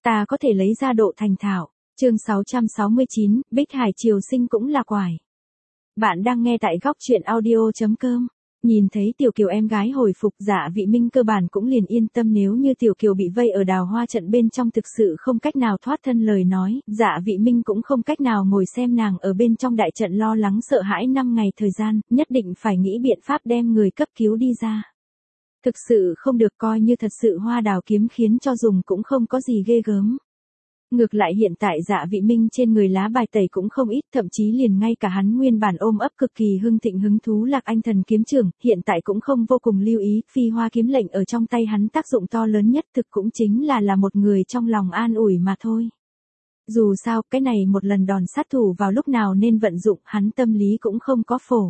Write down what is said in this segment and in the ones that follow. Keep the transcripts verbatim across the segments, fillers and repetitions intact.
ta có thể lấy ra độ thành thạo. Chương sáu trăm sáu mươi chín, Bích Hải Triều Sinh cũng là quải. Bạn đang nghe tại góc truyện audio chấm com. Nhìn thấy Tiểu Kiều em gái hồi phục, Dạ Vị Minh cơ bản cũng liền yên tâm. Nếu như Tiểu Kiều bị vây ở đào hoa trận bên trong thực sự không cách nào thoát thân lời nói, Dạ Vị Minh cũng không cách nào ngồi xem nàng ở bên trong đại trận lo lắng sợ hãi năm ngày thời gian, nhất định phải nghĩ biện pháp đem người cấp cứu đi ra. Thực sự không được, coi như thật sự hoa đào kiếm khiến cho dùng cũng không có gì ghê gớm. Ngược lại hiện tại Dạ Vị Minh trên người lá bài tẩy cũng không ít, thậm chí liền ngay cả hắn nguyên bản ôm ấp cực kỳ hưng thịnh hứng thú Lạc Anh Thần kiếm trường, hiện tại cũng không vô cùng lưu ý, phi hoa kiếm lệnh ở trong tay hắn tác dụng to lớn nhất thực cũng chính là là một người trong lòng an ủi mà thôi. Dù sao, cái này một lần đòn sát thủ vào lúc nào nên vận dụng, hắn tâm lý cũng không có phổ.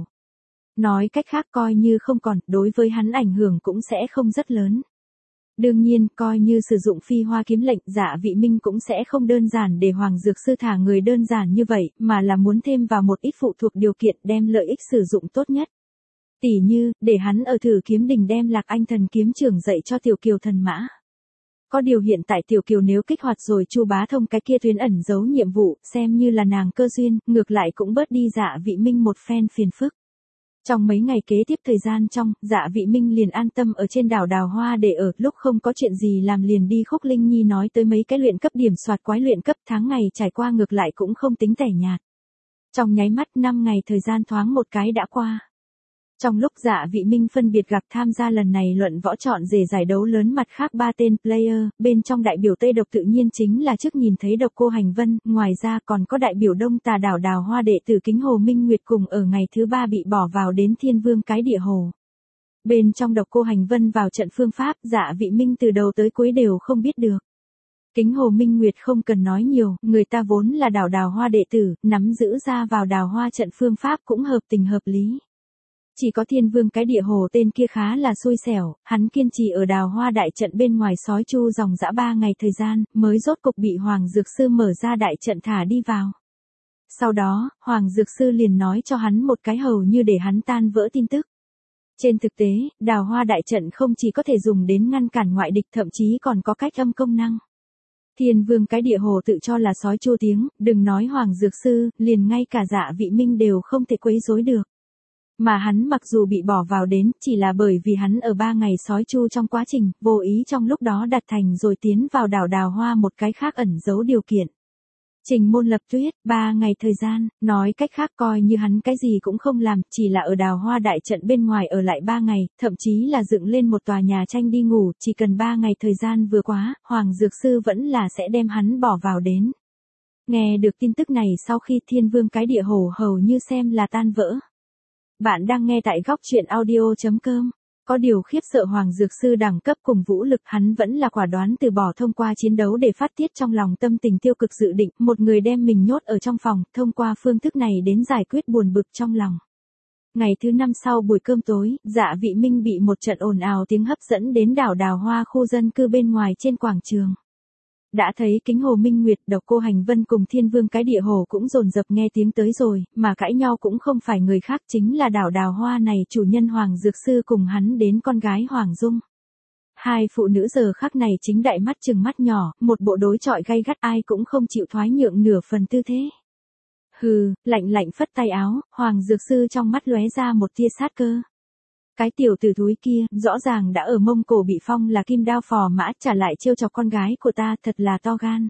Nói cách khác coi như không còn, đối với hắn ảnh hưởng cũng sẽ không rất lớn. Đương nhiên, coi như sử dụng phi hoa kiếm lệnh, Dạ Vị Minh cũng sẽ không đơn giản để Hoàng Dược Sư thả người đơn giản như vậy, mà là muốn thêm vào một ít phụ thuộc điều kiện đem lợi ích sử dụng tốt nhất. Tỉ như, để hắn ở Thử Kiếm Đình đem Lạc Anh Thần kiếm trưởng dạy cho Tiểu Kiều thần mã. Có điều hiện tại Tiểu Kiều nếu kích hoạt rồi Chu Bá Thông cái kia tuyến ẩn giấu nhiệm vụ, xem như là nàng cơ duyên, ngược lại cũng bớt đi Dạ Vị Minh một phen phiền phức. Trong mấy ngày kế tiếp thời gian trong, Dạ Vị Minh liền an tâm ở trên đảo Đào Hoa để ở, lúc không có chuyện gì làm liền đi Khúc Linh Nhi nói tới mấy cái luyện cấp điểm soạt quái luyện cấp, tháng ngày trải qua ngược lại cũng không tính tẻ nhạt. Trong nháy mắt năm ngày thời gian thoáng một cái đã qua. Trong lúc Dạ Vị Minh phân biệt gặp tham gia lần này luận võ chọn rể giải đấu lớn mặt khác ba tên player, bên trong đại biểu Tây Độc tự nhiên chính là trước nhìn thấy Độc Cô Hành Vân, ngoài ra còn có đại biểu Đông Tà đảo Đào Hoa đệ tử Kính Hồ Minh Nguyệt cùng ở ngày thứ ba bị bỏ vào đến Thiên Vương cái địa hồ. Bên trong Độc Cô Hành Vân vào trận phương pháp, Dạ Vị Minh từ đầu tới cuối đều không biết được. Kính Hồ Minh Nguyệt không cần nói nhiều, người ta vốn là đảo Đào Hoa đệ tử, nắm giữ ra vào Đào Hoa trận phương pháp cũng hợp tình hợp lý. Chỉ có Thiên Vương cái địa hồ tên kia khá là xui xẻo, hắn kiên trì ở Đào Hoa đại trận bên ngoài sói chu dòng dã ba ngày thời gian, mới rốt cục bị Hoàng Dược Sư mở ra đại trận thả đi vào. Sau đó, Hoàng Dược Sư liền nói cho hắn một cái hầu như để hắn tan vỡ tin tức. Trên thực tế, Đào Hoa đại trận không chỉ có thể dùng đến ngăn cản ngoại địch, thậm chí còn có cách âm công năng. Thiên Vương cái địa hồ tự cho là sói chu tiếng, đừng nói Hoàng Dược Sư, liền ngay cả Dạ Vị Minh đều không thể quấy rối được. Mà hắn mặc dù bị bỏ vào đến, chỉ là bởi vì hắn ở ba ngày sói chu trong quá trình, vô ý trong lúc đó đặt thành rồi tiến vào đảo Đào Hoa một cái khác ẩn giấu điều kiện. Trình môn lập tuyết, ba ngày thời gian, nói cách khác coi như hắn cái gì cũng không làm, chỉ là ở Đào Hoa đại trận bên ngoài ở lại ba ngày, thậm chí là dựng lên một tòa nhà tranh đi ngủ, chỉ cần ba ngày thời gian vừa quá, Hoàng Dược Sư vẫn là sẽ đem hắn bỏ vào đến. Nghe được tin tức này sau khi Thiên Vương cái địa hồ hầu như xem là tan vỡ. Bạn đang nghe tại góc truyện audio chấm com. Có điều khiếp sợ Hoàng Dược Sư đẳng cấp cùng vũ lực, hắn vẫn là quả đoán từ bỏ thông qua chiến đấu để phát tiết trong lòng tâm tình tiêu cực, dự định một người đem mình nhốt ở trong phòng, thông qua phương thức này đến giải quyết buồn bực trong lòng. Ngày thứ năm sau buổi cơm tối, Dạ Vị Minh bị một trận ồn ào tiếng hấp dẫn đến đảo Đào Hoa khu dân cư bên ngoài trên quảng trường. Đã thấy Kính Hồ Minh Nguyệt, Độc Cô Hành Vân cùng Thiên Vương cái địa hồ cũng dồn dập nghe tiếng tới rồi, mà cãi nhau cũng không phải người khác chính là đảo Đào Hoa này chủ nhân Hoàng Dược Sư cùng hắn đến con gái Hoàng Dung. Hai phụ nữ giờ khắc này chính đại mắt chừng mắt nhỏ, một bộ đối chọi gay gắt, ai cũng không chịu thoái nhượng nửa phần tư thế. Hừ, lạnh lạnh phất tay áo, Hoàng Dược Sư trong mắt lóe ra một tia sát cơ. Cái tiểu tử thúi kia, rõ ràng đã ở Mông Cổ bị phong là kim đao phò mã, trả lại trêu chọc con gái của ta, thật là to gan.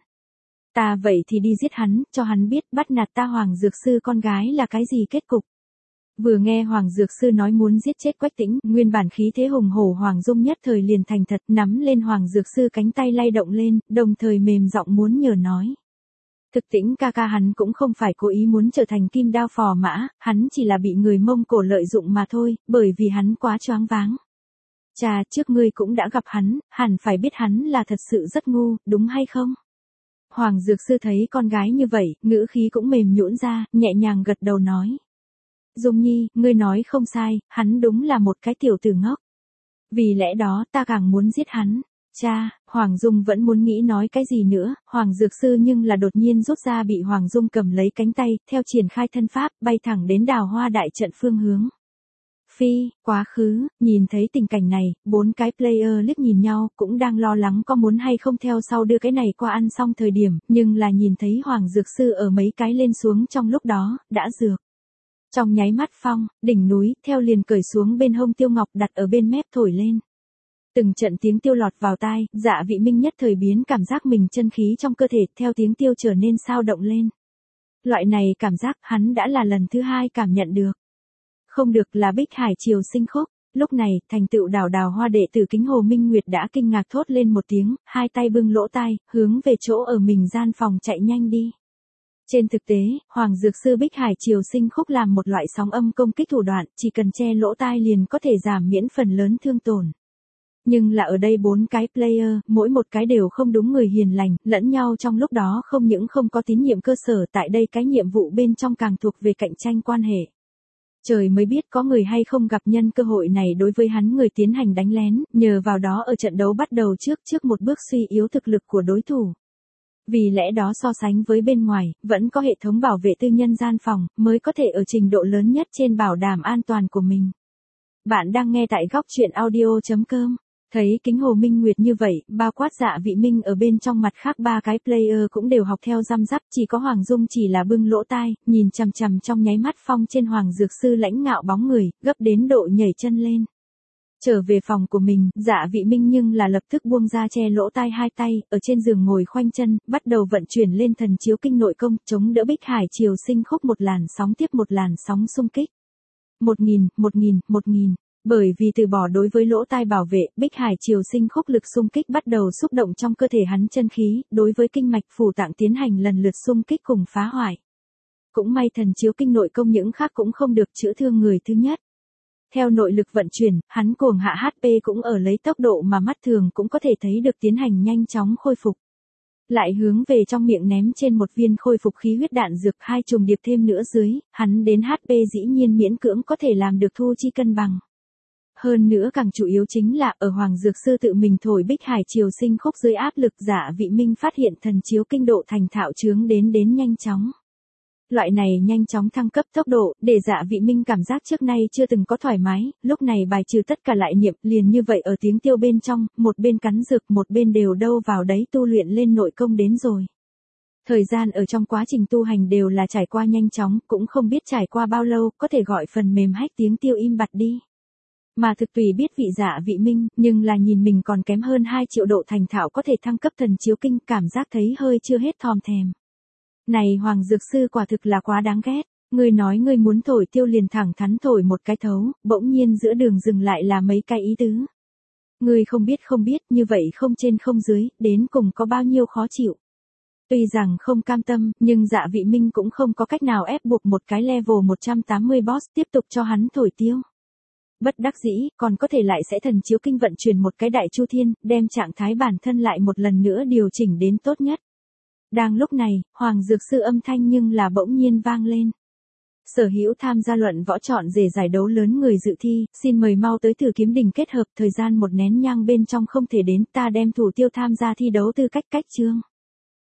Ta vậy thì đi giết hắn, cho hắn biết bắt nạt ta Hoàng Dược Sư con gái là cái gì kết cục. Vừa nghe Hoàng Dược Sư nói muốn giết chết Quách Tĩnh, nguyên bản khí thế hùng hổ Hoàng Dung nhất thời liền thành thật, nắm lên Hoàng Dược Sư cánh tay lay động lên, đồng thời mềm giọng muốn nhờ nói. Thực Tĩnh ca ca hắn cũng không phải cố ý muốn trở thành kim đao phò mã, hắn chỉ là bị người Mông Cổ lợi dụng mà thôi, bởi vì hắn quá choáng váng. Chà, trước ngươi cũng đã gặp hắn, hẳn phải biết hắn là thật sự rất ngu, đúng hay không? Hoàng Dược Sư thấy con gái như vậy, ngữ khí cũng mềm nhũn ra, nhẹ nhàng gật đầu nói. Dung Nhi, ngươi nói không sai, hắn đúng là một cái tiểu tử ngốc. Vì lẽ đó ta càng muốn giết hắn. Cha, Hoàng Dung vẫn muốn nghĩ nói cái gì nữa, Hoàng Dược Sư nhưng là đột nhiên rút ra bị Hoàng Dung cầm lấy cánh tay, theo triển khai thân pháp, bay thẳng đến Đào Hoa đại trận phương hướng. Phi, quá khứ, nhìn thấy tình cảnh này, bốn cái player liếc nhìn nhau, cũng đang lo lắng có muốn hay không theo sau đưa cái này qua ăn xong thời điểm, nhưng là nhìn thấy Hoàng Dược Sư ở mấy cái lên xuống trong lúc đó, đã dược. Trong nháy mắt phong, đỉnh núi, theo liền cởi xuống bên hông Tiêu Ngọc đặt ở bên mép thổi lên. Từng trận tiếng tiêu lọt vào tai, Dạ Vị Minh nhất thời biến cảm giác mình chân khí trong cơ thể theo tiếng tiêu trở nên sao động lên. Loại này cảm giác hắn đã là lần thứ hai cảm nhận được. Không được là Bích Hải Triều Sinh Khúc. Lúc này, thành tựu đào đào hoa đệ tử Kính Hồ Minh Nguyệt đã kinh ngạc thốt lên một tiếng, hai tay bưng lỗ tai, hướng về chỗ ở mình gian phòng chạy nhanh đi. Trên thực tế, Hoàng Dược Sư Bích Hải Triều Sinh Khúc làm một loại sóng âm công kích thủ đoạn, chỉ cần che lỗ tai liền có thể giảm miễn phần lớn thương tổn. Nhưng là ở đây bốn cái player, mỗi một cái đều không đúng người hiền lành, lẫn nhau trong lúc đó không những không có tín nhiệm cơ sở, tại đây cái nhiệm vụ bên trong càng thuộc về cạnh tranh quan hệ. Trời mới biết có người hay không gặp nhân cơ hội này đối với hắn người tiến hành đánh lén, nhờ vào đó ở trận đấu bắt đầu trước trước một bước suy yếu thực lực của đối thủ. Vì lẽ đó so sánh với bên ngoài, vẫn có hệ thống bảo vệ tư nhân gian phòng, mới có thể ở trình độ lớn nhất trên bảo đảm an toàn của mình. Bạn đang nghe tại góc truyện audio chấm com. Thấy Kính Hồ Minh Nguyệt như vậy, bao quát Dạ Vị Minh ở bên trong mặt khác ba cái player cũng đều học theo răm rắp, chỉ có Hoàng Dung chỉ là bưng lỗ tai, nhìn chằm chằm trong nháy mắt phong trên Hoàng Dược Sư lãnh ngạo bóng người, gấp đến độ nhảy chân lên. Trở về phòng của mình, Dạ Vị Minh nhưng là lập tức buông ra che lỗ tai hai tay, ở trên giường ngồi khoanh chân, bắt đầu vận chuyển lên thần chiếu kinh nội công, chống đỡ Bích Hải Triều Sinh Khúc một làn sóng tiếp một làn sóng xung kích. Một nghìn, một nghìn, một nghìn. Bởi vì từ bỏ đối với lỗ tai bảo vệ, Bích Hải Triều Sinh Khúc lực xung kích bắt đầu xúc động trong cơ thể hắn chân khí, đối với kinh mạch phủ tạng tiến hành lần lượt xung kích cùng phá hoại. Cũng may thần chiếu kinh nội công những khác cũng không được chữa thương người thứ nhất. Theo nội lực vận chuyển, hắn cuồng hạ hát pê cũng ở lấy tốc độ mà mắt thường cũng có thể thấy được tiến hành nhanh chóng khôi phục. Lại hướng về trong miệng ném trên một viên khôi phục khí huyết đạn dược hai trùng điệp thêm nữa dưới, hắn đến hát pê dĩ nhiên miễn cưỡng có thể làm được thu chi cân bằng. Hơn nữa càng chủ yếu chính là ở Hoàng Dược Sư tự mình thổi Bích Hải Triều Sinh Khúc dưới áp lực Dạ Vị Minh phát hiện thần chiếu kinh độ thành thạo chướng đến đến nhanh chóng. Loại này nhanh chóng thăng cấp tốc độ, để Dạ Vị Minh cảm giác trước nay chưa từng có thoải mái, lúc này bài trừ tất cả lại niệm, liền như vậy ở tiếng tiêu bên trong, một bên cắn dược một bên đều đâu vào đấy tu luyện lên nội công đến rồi. Thời gian ở trong quá trình tu hành đều là trải qua nhanh chóng, cũng không biết trải qua bao lâu, có thể gọi phần mềm hách tiếng tiêu im bặt đi. Mà thực tùy biết vị Dạ Vị Minh, nhưng là nhìn mình còn kém hơn hai triệu độ thành thạo có thể thăng cấp thần chiếu kinh, cảm giác thấy hơi chưa hết thòm thèm. Này Hoàng Dược Sư quả thực là quá đáng ghét, ngươi nói ngươi muốn thổi tiêu liền thẳng thắn thổi một cái thấu, bỗng nhiên giữa đường dừng lại là mấy cái ý tứ. Ngươi không biết không biết, như vậy không trên không dưới, đến cùng có bao nhiêu khó chịu. Tuy rằng không cam tâm, nhưng Dạ Vị Minh cũng không có cách nào ép buộc một cái level một trăm tám mươi boss tiếp tục cho hắn thổi tiêu. Bất đắc dĩ, còn có thể lại sẽ thần chiếu kinh vận chuyển một cái đại chu thiên, đem trạng thái bản thân lại một lần nữa điều chỉnh đến tốt nhất. Đang lúc này, Hoàng Dược Sư âm thanh nhưng là bỗng nhiên vang lên. Sở hữu tham gia luận võ chọn rể giải đấu lớn người dự thi, xin mời mau tới Tử Kiếm Đình kết hợp thời gian một nén nhang bên trong không thể đến, ta đem thủ tiêu tham gia thi đấu tư cách cách chương.